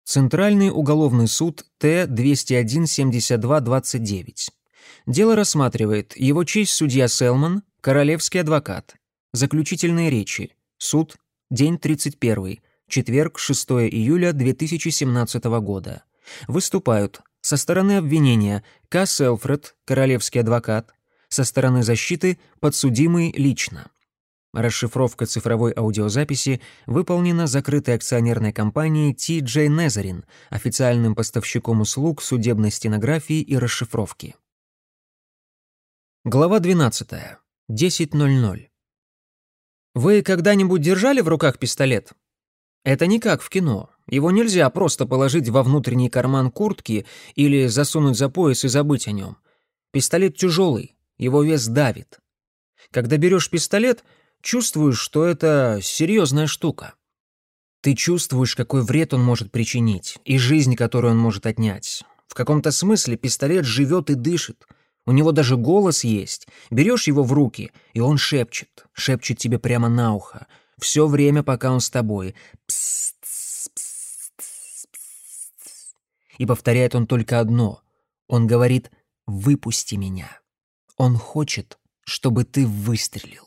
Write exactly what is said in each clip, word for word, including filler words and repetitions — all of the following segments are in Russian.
Центральный уголовный суд Т двести один семьдесят два двадцать девять. Дело рассматривает его честь судья Селман, королевский адвокат. Заключительные речи. Суд. День тридцать первый. Четверг, шестого июля две тысячи семнадцатого года. Выступают со стороны обвинения К. Селфред, королевский адвокат, со стороны защиты подсудимый лично. Расшифровка цифровой аудиозаписи выполнена закрытой акционерной компанией Ти Джей Незарин, официальным поставщиком услуг судебной стенографии и расшифровки. Глава двенадцатая. десять ноль ноль. Вы когда-нибудь держали в руках пистолет? Это не как в кино. Его нельзя просто положить во внутренний карман куртки или засунуть за пояс и забыть о нем. Пистолет тяжелый, его вес давит. Когда берешь пистолет, чувствуешь, что это серьезная штука. Ты чувствуешь, какой вред он может причинить, и жизнь, которую он может отнять. В каком-то смысле пистолет живет и дышит. У него даже голос есть. Берешь его в руки, и он шепчет, шепчет тебе прямо на ухо. Все время, пока он с тобой. Пс, пс, пс, пс, пс. И повторяет он только одно. Он говорит: «Выпусти меня». Он хочет, чтобы ты выстрелил.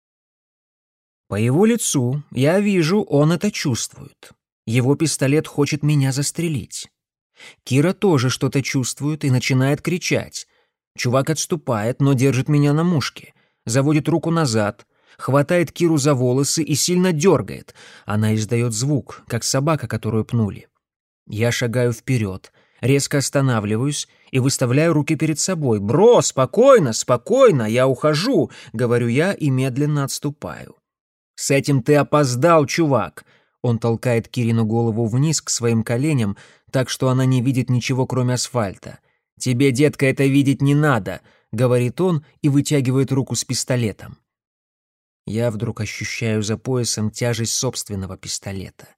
По его лицу я вижу, он это чувствует. Его пистолет хочет меня застрелить. Кира тоже что-то чувствует и начинает кричать. Чувак отступает, но держит меня на мушке. Заводит руку назад, хватает Киру за волосы и сильно дергает. Она издает звук, как собака, которую пнули. Я шагаю вперед, резко останавливаюсь и выставляю руки перед собой. «Бро, спокойно, спокойно, я ухожу», — говорю я и медленно отступаю. «С этим ты опоздал, чувак!» Он толкает Кирину голову вниз к своим коленям, так что она не видит ничего, кроме асфальта. «Тебе, детка, это видеть не надо», — говорит он и вытягивает руку с пистолетом. Я вдруг ощущаю за поясом тяжесть собственного пистолета.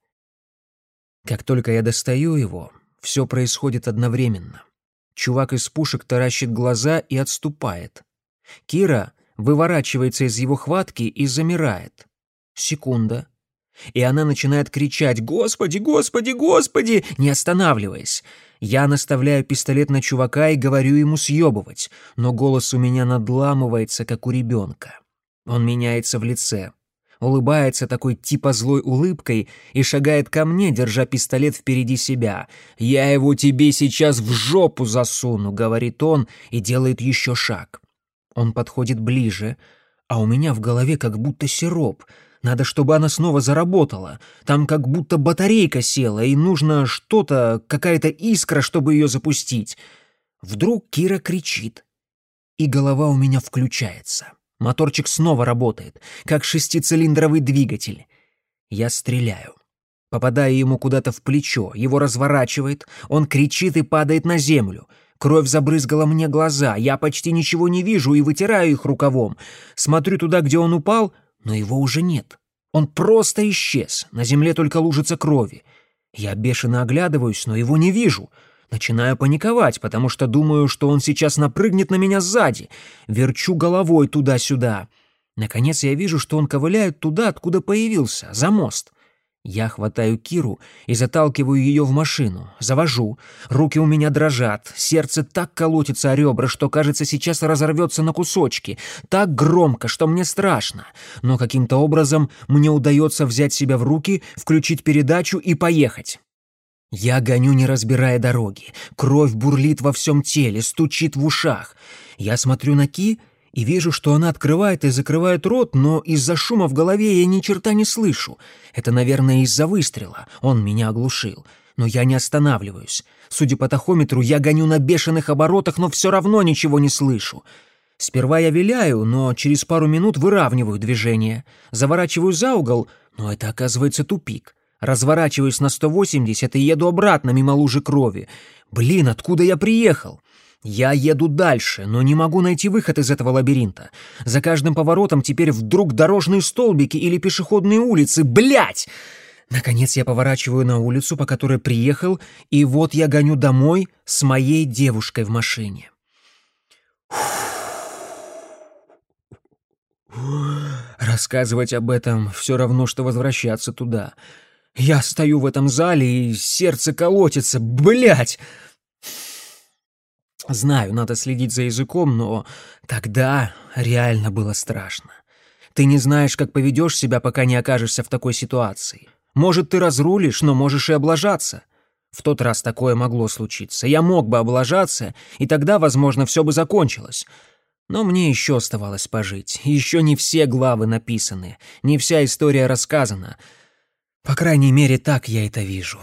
Как только я достаю его, все происходит одновременно. Чувак из пушек таращит глаза и отступает. Кира выворачивается из его хватки и замирает. Секунда. И она начинает кричать: «Господи, Господи, Господи!», не останавливаясь. Я наставляю пистолет на чувака и говорю ему съебывать, но голос у меня надламывается, как у ребенка. Он меняется в лице, улыбается такой типа злой улыбкой и шагает ко мне, держа пистолет впереди себя. «Я его тебе сейчас в жопу засуну», — говорит он и делает еще шаг. Он подходит ближе, а у меня в голове как будто сироп. Надо, чтобы она снова заработала. Там как будто батарейка села, и нужно что-то, какая-то искра, чтобы ее запустить. Вдруг Кира кричит, и голова у меня включается. Моторчик снова работает, как шестицилиндровый двигатель. Я стреляю. Попадаю ему куда-то в плечо, его разворачивает, он кричит и падает на землю. Кровь забрызгала мне глаза, я почти ничего не вижу и вытираю их рукавом. Смотрю туда, где он упал, но его уже нет. Он просто исчез, на земле только лужица крови. Я бешено оглядываюсь, но его не вижу. Начинаю паниковать, потому что думаю, что он сейчас напрыгнет на меня сзади. Верчу головой туда-сюда. Наконец я вижу, что он ковыляет туда, откуда появился, за мост. Я хватаю Киру и заталкиваю ее в машину, завожу. Руки у меня дрожат, сердце так колотится о ребра, что, кажется, сейчас разорвется на кусочки. Так громко, что мне страшно. Но каким-то образом мне удается взять себя в руки, включить передачу и поехать. Я гоню, не разбирая дороги. Кровь бурлит во всем теле, стучит в ушах. Я смотрю на Ки и вижу, что она открывает и закрывает рот, но из-за шума в голове я ни черта не слышу. Это, наверное, из-за выстрела. Он меня оглушил. Но я не останавливаюсь. Судя по тахометру, я гоню на бешеных оборотах, но все равно ничего не слышу. Сперва я виляю, но через пару минут выравниваю движение. Заворачиваю за угол, но это оказывается тупик. Разворачиваюсь на сто восемьдесят и еду обратно мимо лужи крови. Блин, откуда я приехал? Я еду дальше, но не могу найти выход из этого лабиринта. За каждым поворотом теперь вдруг дорожные столбики или пешеходные улицы. Блять! Наконец я поворачиваю на улицу, по которой приехал, и вот я гоню домой с моей девушкой в машине. Рассказывать об этом все равно, что возвращаться туда. Я стою в этом зале, и сердце колотится. Блять! Знаю, надо следить за языком, но тогда реально было страшно. Ты не знаешь, как поведешь себя, пока не окажешься в такой ситуации. Может, ты разрулишь, но можешь и облажаться. В тот раз такое могло случиться. Я мог бы облажаться, и тогда, возможно, все бы закончилось. Но мне еще оставалось пожить. Еще не все главы написаны, не вся история рассказана. По крайней мере, так я это вижу.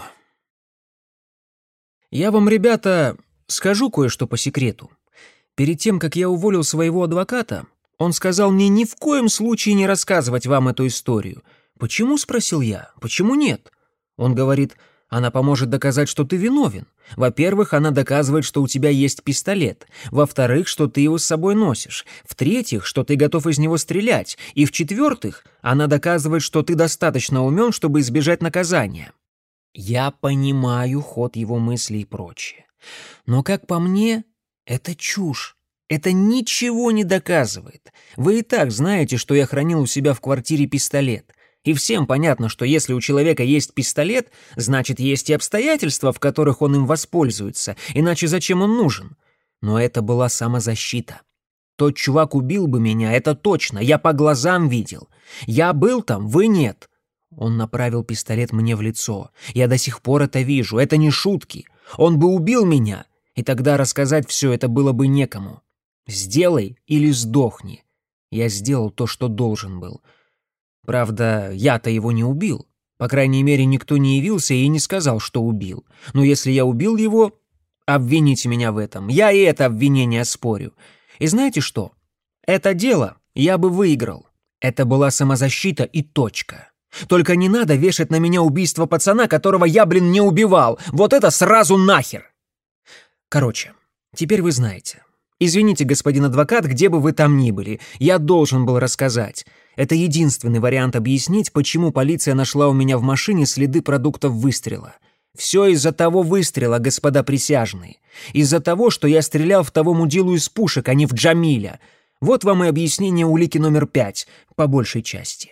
Я вам, ребята, скажу кое-что по секрету. Перед тем, как я уволил своего адвоката, он сказал мне ни в коем случае не рассказывать вам эту историю. «Почему?» — спросил я. «Почему нет?» Он говорит: «Она поможет доказать, что ты виновен. Во-первых, она доказывает, что у тебя есть пистолет. Во-вторых, что ты его с собой носишь. В-третьих, что ты готов из него стрелять. И в-четвертых, она доказывает, что ты достаточно умен, чтобы избежать наказания». Я понимаю ход его мыслей и прочее. Но, как по мне, это чушь. Это ничего не доказывает. Вы и так знаете, что я хранил у себя в квартире пистолет. И всем понятно, что если у человека есть пистолет, значит, есть и обстоятельства, в которых он им воспользуется, иначе зачем он нужен? Но это была самозащита. Тот чувак убил бы меня, это точно, я по глазам видел. Я был там, вы нет. Он направил пистолет мне в лицо. Я до сих пор это вижу, это не шутки. Он бы убил меня, и тогда рассказать все это было бы некому. Сделай или сдохни. Я сделал то, что должен был. Правда, я-то его не убил. По крайней мере, никто не явился и не сказал, что убил. Но если я убил его, обвините меня в этом. Я и это обвинение спорю. И знаете что? Это дело я бы выиграл. Это была самозащита и точка. Только не надо вешать на меня убийство пацана, которого я, блин, не убивал. Вот это сразу нахер. Короче, теперь вы знаете. Извините, господин адвокат, где бы вы там ни были, я должен был рассказать. Это единственный вариант объяснить, почему полиция нашла у меня в машине следы продуктов выстрела. Все из-за того выстрела, господа присяжные. Из-за того, что я стрелял в того мудилу из пушек, а не в Джамиля. Вот вам и объяснение улики номер пять, по большей части.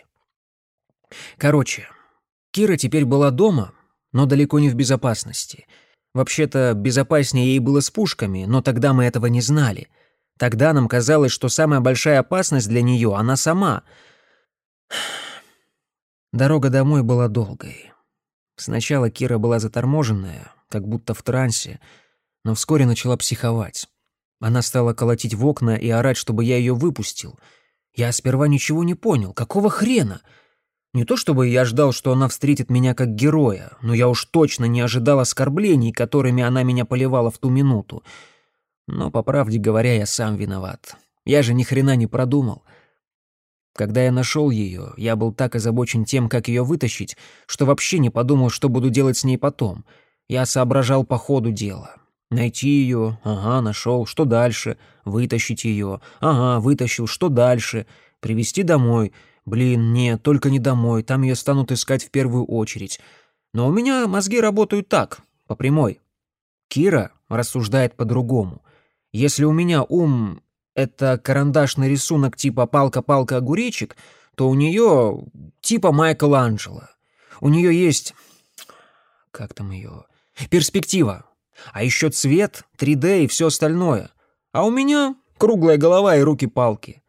Короче, Кира теперь была дома, но далеко не в безопасности. Вообще-то, безопаснее ей было с пушками, но тогда мы этого не знали. Тогда нам казалось, что самая большая опасность для нее — она сама. Дорога домой была долгой. Сначала Кира была заторможенная, как будто в трансе, но вскоре начала психовать. Она стала колотить в окна и орать, чтобы я ее выпустил. Я сперва ничего не понял. Какого хрена? Не то чтобы я ждал, что она встретит меня как героя, но я уж точно не ожидал оскорблений, которыми она меня поливала в ту минуту. Но, по правде говоря, я сам виноват. Я же ни хрена не продумал. Когда я нашел ее, я был так озабочен тем, как ее вытащить, что вообще не подумал, что буду делать с ней потом. Я соображал по ходу дела. Найти ее, ага, нашел, что дальше? Вытащить ее, ага, вытащил, что дальше? Привезти домой. Блин, нет, только не домой, там ее станут искать в первую очередь. Но у меня мозги работают так, по прямой. Кира рассуждает по-другому. Если у меня ум — это карандашный рисунок типа «палка-палка-огуречек», то у нее типа Майкеланджело. У нее есть... Как там ее? Перспектива. А еще цвет, три дэ и все остальное. А у меня круглая голова и руки-палки.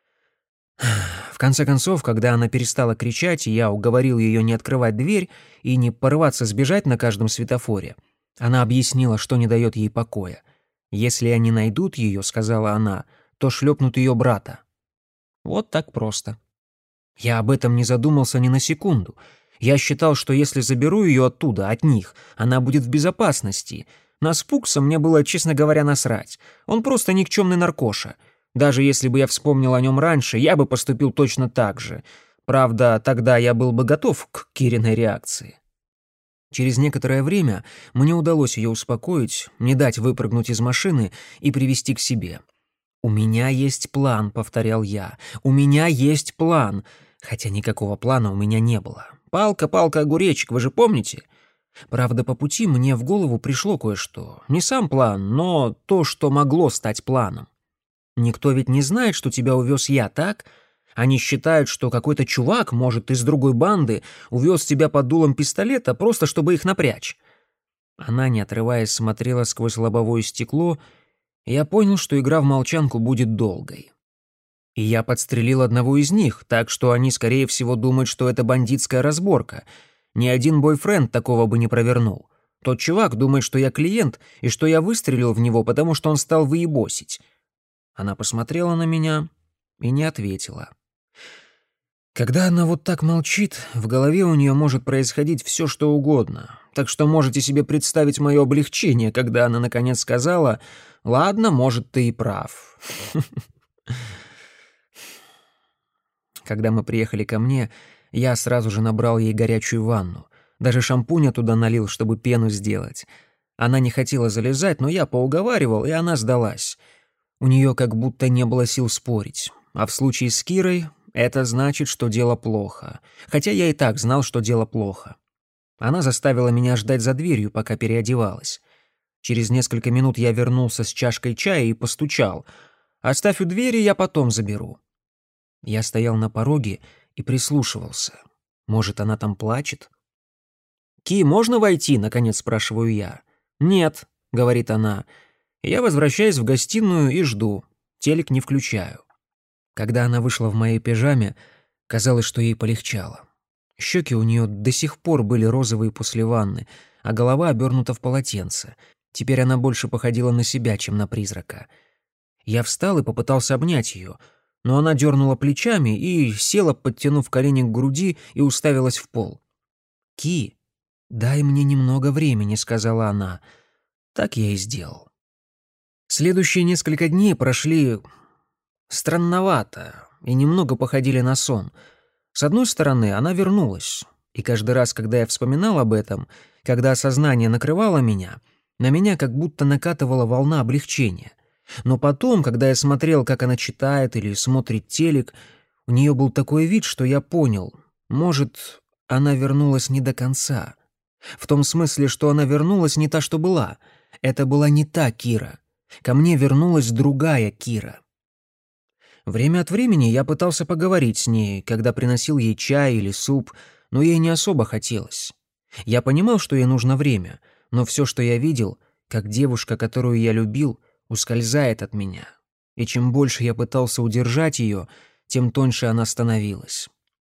В конце концов, когда она перестала кричать, и я уговорил ее не открывать дверь и не порываться сбежать на каждом светофоре, она объяснила, что не дает ей покоя. «Если они найдут ее, — сказала она, — то шлепнут ее брата». Вот так просто. Я об этом не задумался ни на секунду. Я считал, что если заберу ее оттуда, от них, она будет в безопасности. На Спукса мне было, честно говоря, насрать. Он просто никчемный наркоша. Даже если бы я вспомнил о нем раньше, я бы поступил точно так же. Правда, тогда я был бы готов к Кириной реакции. Через некоторое время мне удалось ее успокоить, не дать выпрыгнуть из машины и привести к себе. «У меня есть план», — повторял я. «У меня есть план». Хотя никакого плана у меня не было. Палка, палка, огуречек, вы же помните? Правда, по пути мне в голову пришло кое-что. Не сам план, но то, что могло стать планом. Никто ведь не знает, что тебя увез я, так? Они считают, что какой-то чувак, может, из другой банды, увез тебя под дулом пистолета, просто чтобы их напрячь. Она, не отрываясь, смотрела сквозь лобовое стекло, и я понял, что игра в молчанку будет долгой. И я подстрелил одного из них, так что они, скорее всего, думают, что это бандитская разборка. Ни один бойфренд такого бы не провернул. Тот чувак думает, что я клиент, и что я выстрелил в него, потому что он стал выебосить. Она посмотрела на меня и не ответила. Когда она вот так молчит, в голове у нее может происходить все, что угодно. Так что можете себе представить мое облегчение, когда она наконец сказала: «Ладно, может, ты и прав». Когда мы приехали ко мне, я сразу же набрал ей горячую ванну. Даже шампуня туда налил, чтобы пену сделать. Она не хотела залезать, но я поуговаривал, и она сдалась. У нее как будто не было сил спорить. А в случае с Кирой это значит, что дело плохо. Хотя я и так знал, что дело плохо. Она заставила меня ждать за дверью, пока переодевалась. Через несколько минут я вернулся с чашкой чая и постучал. «Оставь у двери, я потом заберу». Я стоял на пороге и прислушивался. Может, она там плачет? «Ки, можно войти?» — наконец спрашиваю я. «Нет», — говорит она. Я возвращаюсь в гостиную и жду. Телек не включаю. Когда она вышла в моей пижаме, казалось, что ей полегчало. Щеки у нее до сих пор были розовые после ванны, а голова обернута в полотенце. Теперь она больше походила на себя, чем на призрака. Я встал и попытался обнять ее, но она дернула плечами и села, подтянув колени к груди, и уставилась в пол. «Ки, дай мне немного времени», — сказала она. Так я и сделал. Следующие несколько дней прошли странновато и немного походили на сон. С одной стороны, она вернулась, и каждый раз, когда я вспоминал об этом, когда осознание накрывало меня, на меня как будто накатывала волна облегчения. Но потом, когда я смотрел, как она читает или смотрит телек, у нее был такой вид, что я понял, может, она вернулась не до конца. В том смысле, что она вернулась не та, что была. Это была не та Кира. Ко мне вернулась другая Кира. Время от времени я пытался поговорить с ней, когда приносил ей чай или суп, но ей не особо хотелось. Я понимал, что ей нужно время, но все, что я видел, как девушка, которую я любил, ускользает от меня. И чем больше я пытался удержать ее, тем тоньше она становилась.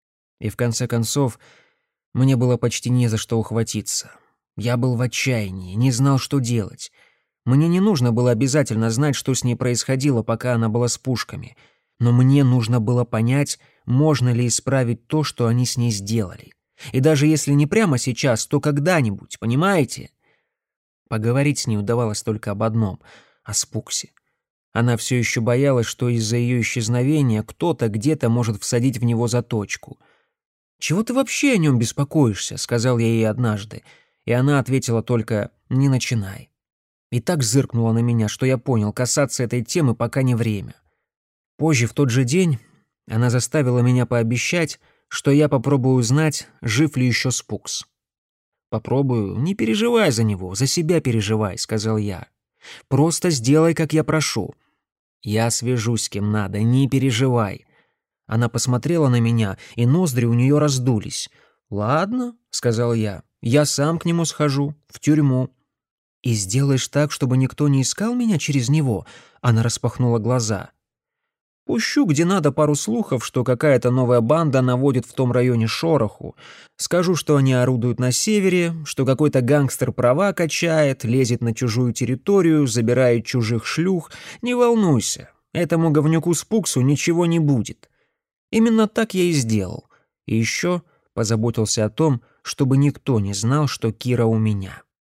И в конце концов, мне было почти не за что ухватиться. Я был в отчаянии, не знал, что делать. Мне не нужно было обязательно знать, что с ней происходило, пока она была с пушками. Но мне нужно было понять, можно ли исправить то, что они с ней сделали. И даже если не прямо сейчас, то когда-нибудь, понимаете? Поговорить с ней удавалось только об одном — о Спуксе. Она все еще боялась, что из-за ее исчезновения кто-то где-то может всадить в него заточку. «Чего ты вообще о нем беспокоишься?» — сказал я ей однажды. И она ответила только «не начинай». И так зыркнула на меня, что я понял, касаться этой темы пока не время. Позже, в тот же день, она заставила меня пообещать, что я попробую узнать, жив ли еще Спукс. «Попробую, не переживай за него, за себя переживай», — сказал я. «Просто сделай, как я прошу. Я свяжусь с кем надо, не переживай». Она посмотрела на меня, и ноздри у нее раздулись. «Ладно», — сказал я, — «я сам к нему схожу, в тюрьму». «И сделаешь так, чтобы никто не искал меня через него?» Она распахнула глаза. «Пущу, где надо, пару слухов, что какая-то новая банда наводит в том районе шороху. Скажу, что они орудуют на севере, что какой-то гангстер права качает, лезет на чужую территорию, забирает чужих шлюх. Не волнуйся, этому говнюку Спуксу ничего не будет». Именно так я и сделал. И еще позаботился о том, чтобы никто не знал, что Кира у меня.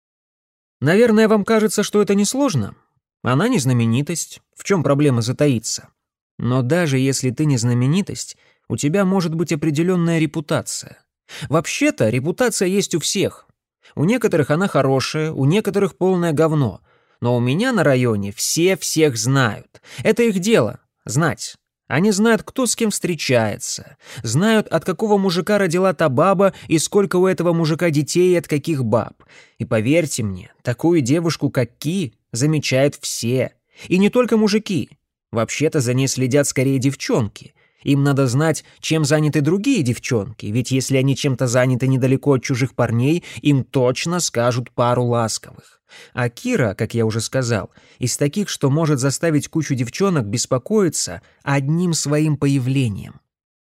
Наверное, вам кажется, что это несложно. Она не знаменитость. В чем проблема затаиться? Но даже если ты не знаменитость, у тебя может быть определенная репутация. Вообще-то репутация есть у всех. У некоторых она хорошая, у некоторых полное говно. Но у меня на районе все всех знают. Это их дело — знать. Они знают, кто с кем встречается, знают, от какого мужика родила та баба и сколько у этого мужика детей и от каких баб. И поверьте мне, такую девушку, как Ки, замечают все. И не только мужики. Вообще-то за ней следят скорее девчонки. Им надо знать, чем заняты другие девчонки, ведь если они чем-то заняты недалеко от чужих парней, им точно скажут пару ласковых. А Кира, как я уже сказал, из таких, что может заставить кучу девчонок беспокоиться одним своим появлением.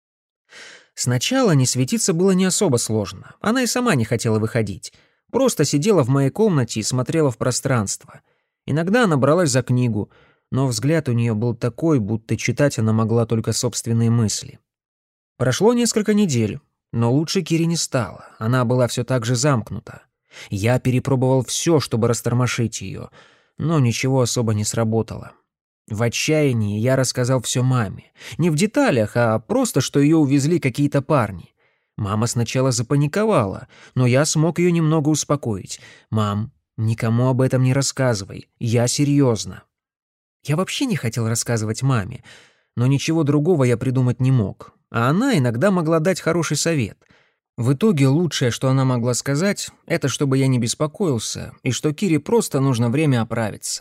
Сначала не светиться было не особо сложно. Она и сама не хотела выходить. Просто сидела в моей комнате и смотрела в пространство. Иногда она бралась за книгу, но взгляд у нее был такой, будто читать она могла только собственные мысли. Прошло несколько недель, но лучше Кире не стало. Она была все так же замкнута. Я перепробовал все, чтобы растормошить ее, но ничего особо не сработало. В отчаянии я рассказал все маме. Не в деталях, а просто, что ее увезли какие-то парни. Мама сначала запаниковала, но я смог ее немного успокоить. «Мам, никому об этом не рассказывай. Я серьезно». Я вообще не хотел рассказывать маме, но ничего другого я придумать не мог. А она иногда могла дать хороший совет. В итоге лучшее, что она могла сказать, это чтобы я не беспокоился и что Кире просто нужно время оправиться.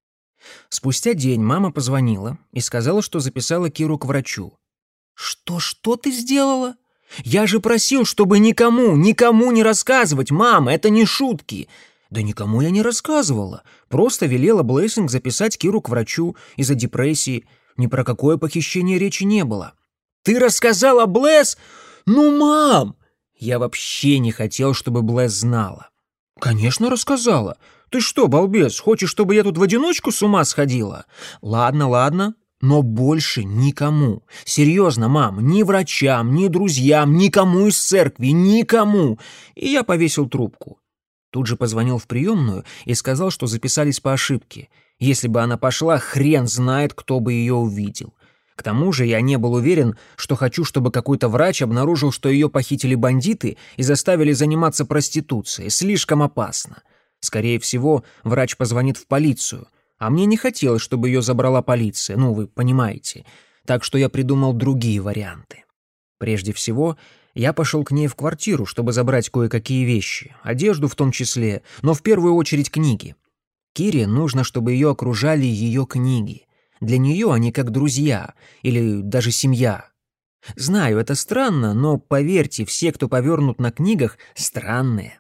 Спустя день мама позвонила и сказала, что записала Киру к врачу. «Что, что ты сделала? Я же просил, чтобы никому, никому не рассказывать, мама, это не шутки!» «Да никому я не рассказывала, просто велела Блессинг записать Киру к врачу из-за депрессии. Ни про какое похищение речи не было». «Ты рассказала Блесс? Ну, мам!» Я вообще не хотел, чтобы Блесс знала. «Конечно, рассказала. Ты что, балбес, хочешь, чтобы я тут в одиночку с ума сходила? Ладно, ладно, но больше никому. Серьезно, мам, ни врачам, ни друзьям, никому из церкви, никому». И я повесил трубку. Тут же позвонил в приемную и сказал, что записались по ошибке. Если бы она пошла, хрен знает, кто бы ее увидел. К тому же я не был уверен, что хочу, чтобы какой-то врач обнаружил, что ее похитили бандиты и заставили заниматься проституцией. Слишком опасно. Скорее всего, врач позвонит в полицию. А мне не хотелось, чтобы ее забрала полиция, ну, вы понимаете. Так что я придумал другие варианты. Прежде всего, я пошел к ней в квартиру, чтобы забрать кое-какие вещи, одежду в том числе, но в первую очередь книги. Кире нужно, чтобы ее окружали ее книги. Для нее они как друзья или даже семья. Знаю, это странно, но, поверьте, все, кто повернут на книгах, странные.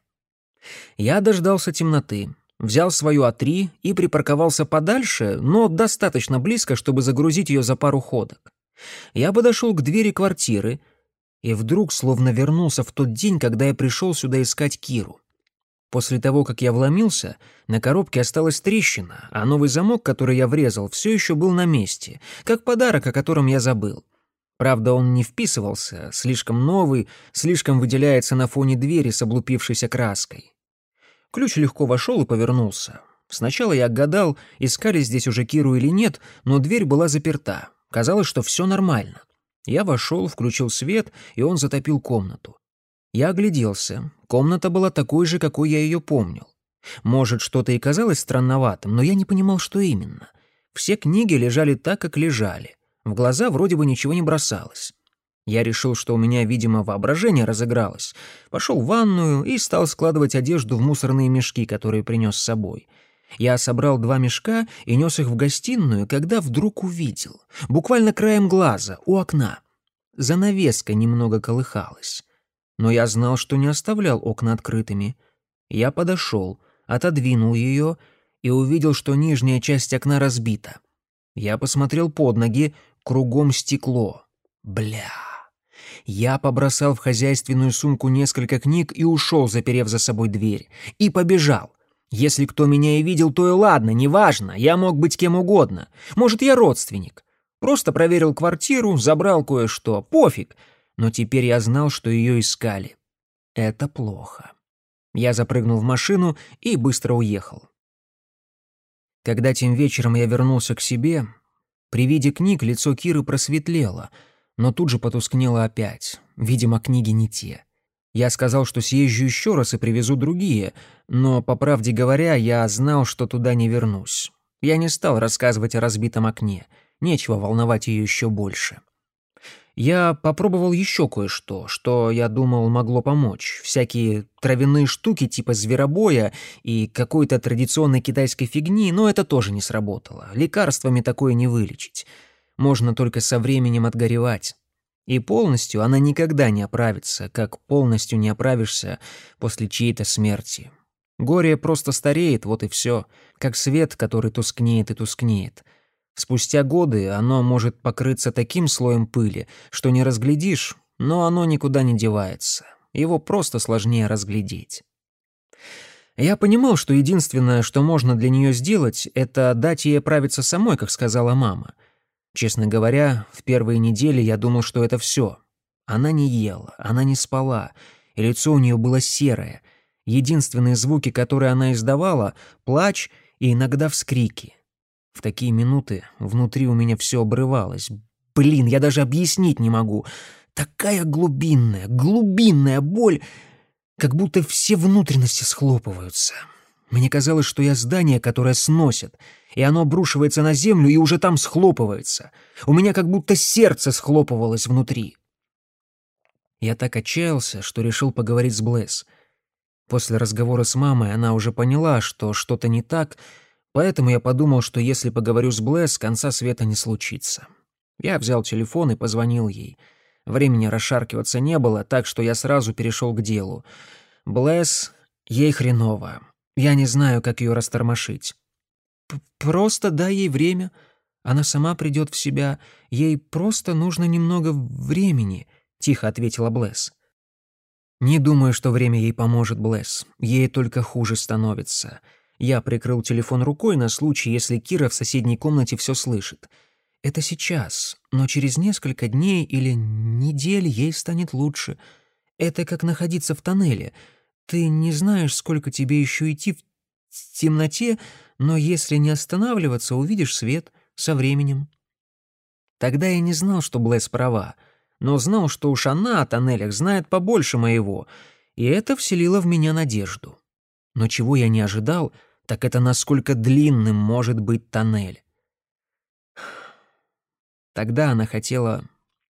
Я дождался темноты, взял свою А три и припарковался подальше, но достаточно близко, чтобы загрузить ее за пару ходок. Я подошел к двери квартиры и вдруг словно вернулся в тот день, когда я пришел сюда искать Киру. После того, как я вломился, на коробке осталась трещина, а новый замок, который я врезал, все еще был на месте, как подарок, о котором я забыл. Правда, он не вписывался, слишком новый, слишком выделяется на фоне двери с облупившейся краской. Ключ легко вошел и повернулся. Сначала я гадал, искали здесь уже Киру или нет, но дверь была заперта. Казалось, что все нормально. Я вошел, включил свет, и он затопил комнату. Я огляделся. Комната была такой же, какой я ее помнил. Может, что-то и казалось странноватым, но я не понимал, что именно. Все книги лежали так, как лежали. В глаза вроде бы ничего не бросалось. Я решил, что у меня, видимо, воображение разыгралось. Пошел в ванную и стал складывать одежду в мусорные мешки, которые принес с собой. Я собрал два мешка и нес их в гостиную, когда вдруг увидел, буквально краем глаза, у окна. Занавеска немного колыхалась. Но я знал, что не оставлял окна открытыми. Я подошел, отодвинул ее и увидел, что нижняя часть окна разбита. Я посмотрел под ноги, кругом стекло. Бля! Я побросал в хозяйственную сумку несколько книг и ушел, заперев за собой дверь. И побежал. Если кто меня и видел, то и ладно, неважно, я мог быть кем угодно. Может, я родственник. Просто проверил квартиру, забрал кое-что, пофиг. Но теперь я знал, что ее искали. Это плохо. Я запрыгнул в машину и быстро уехал. Когда тем вечером я вернулся к себе, при виде книг лицо Киры просветлело, но тут же потускнело опять. Видимо, книги не те. Я сказал, что съезжу еще раз и привезу другие, но, по правде говоря, я знал, что туда не вернусь. Я не стал рассказывать о разбитом окне. Нечего волновать ее еще больше. Я попробовал еще кое-что, что, я думал, могло помочь. Всякие травяные штуки типа зверобоя и какой-то традиционной китайской фигни, но это тоже не сработало. Лекарствами такое не вылечить. Можно только со временем отгоревать. И полностью она никогда не оправится, как полностью не оправишься после чьей-то смерти. Горе просто стареет, вот и все, как свет, который тускнеет и тускнеет. Спустя годы оно может покрыться таким слоем пыли, что не разглядишь, но оно никуда не девается. Его просто сложнее разглядеть. Я понимал, что единственное, что можно для нее сделать, это дать ей оправиться самой, как сказала мама. Честно говоря, в первые недели я думал, что это все. Она не ела, она не спала, и лицо у нее было серое. Единственные звуки, которые она издавала — плач и иногда вскрики. В такие минуты внутри у меня все обрывалось. Блин, я даже объяснить не могу. Такая глубинная, глубинная боль, как будто все внутренности схлопываются. Мне казалось, что я здание, которое сносят, и оно обрушивается на землю и уже там схлопывается. У меня как будто сердце схлопывалось внутри. Я так отчаялся, что решил поговорить с Блесс. После разговора с мамой она уже поняла, что что-то не так, поэтому я подумал, что если поговорю с Блесс, конца света не случится. Я взял телефон и позвонил ей. Времени расшаркиваться не было, так что я сразу перешел к делу. Блесс, ей хреново. Я не знаю, как ее растормошить. «Просто дай ей время. Она сама придет в себя. Ей просто нужно немного времени», — тихо ответила Блесс. «Не думаю, что время ей поможет, Блесс. Ей только хуже становится». Я прикрыл телефон рукой на случай, если Кира в соседней комнате все слышит. «Это сейчас, но через несколько дней или недель ей станет лучше. Это как находиться в тоннеле. Ты не знаешь, сколько тебе еще идти в темноте, но если не останавливаться, увидишь свет со временем». Тогда я не знал, что Блесс права, но знал, что уж она о тоннелях знает побольше моего, и это вселило в меня надежду. Но чего я не ожидал, так это насколько длинным может быть тоннель. Тогда она хотела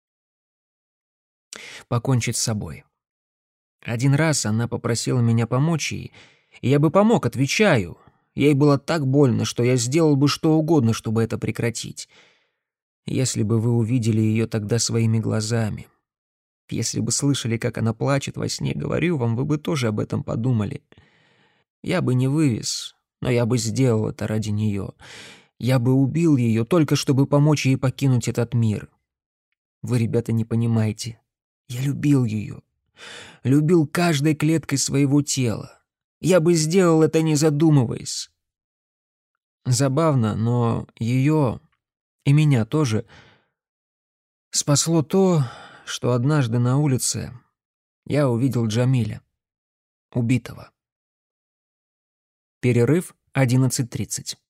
покончить с собой. Один раз она попросила меня помочь ей, и я бы помог, отвечаю. Ей было так больно, что я сделал бы что угодно, чтобы это прекратить. Если бы вы увидели ее тогда своими глазами, если бы слышали, как она плачет во сне, говорю вам, вы бы тоже об этом подумали. Я бы не вывез, но я бы сделал это ради нее. Я бы убил ее, только чтобы помочь ей покинуть этот мир. Вы, ребята, не понимаете. Я любил ее. Любил каждой клеткой своего тела. Я бы сделал это, не задумываясь. Забавно, но ее и меня тоже спасло то, что однажды на улице я увидел Джамиля, убитого. Перерыв одиннадцать тридцать.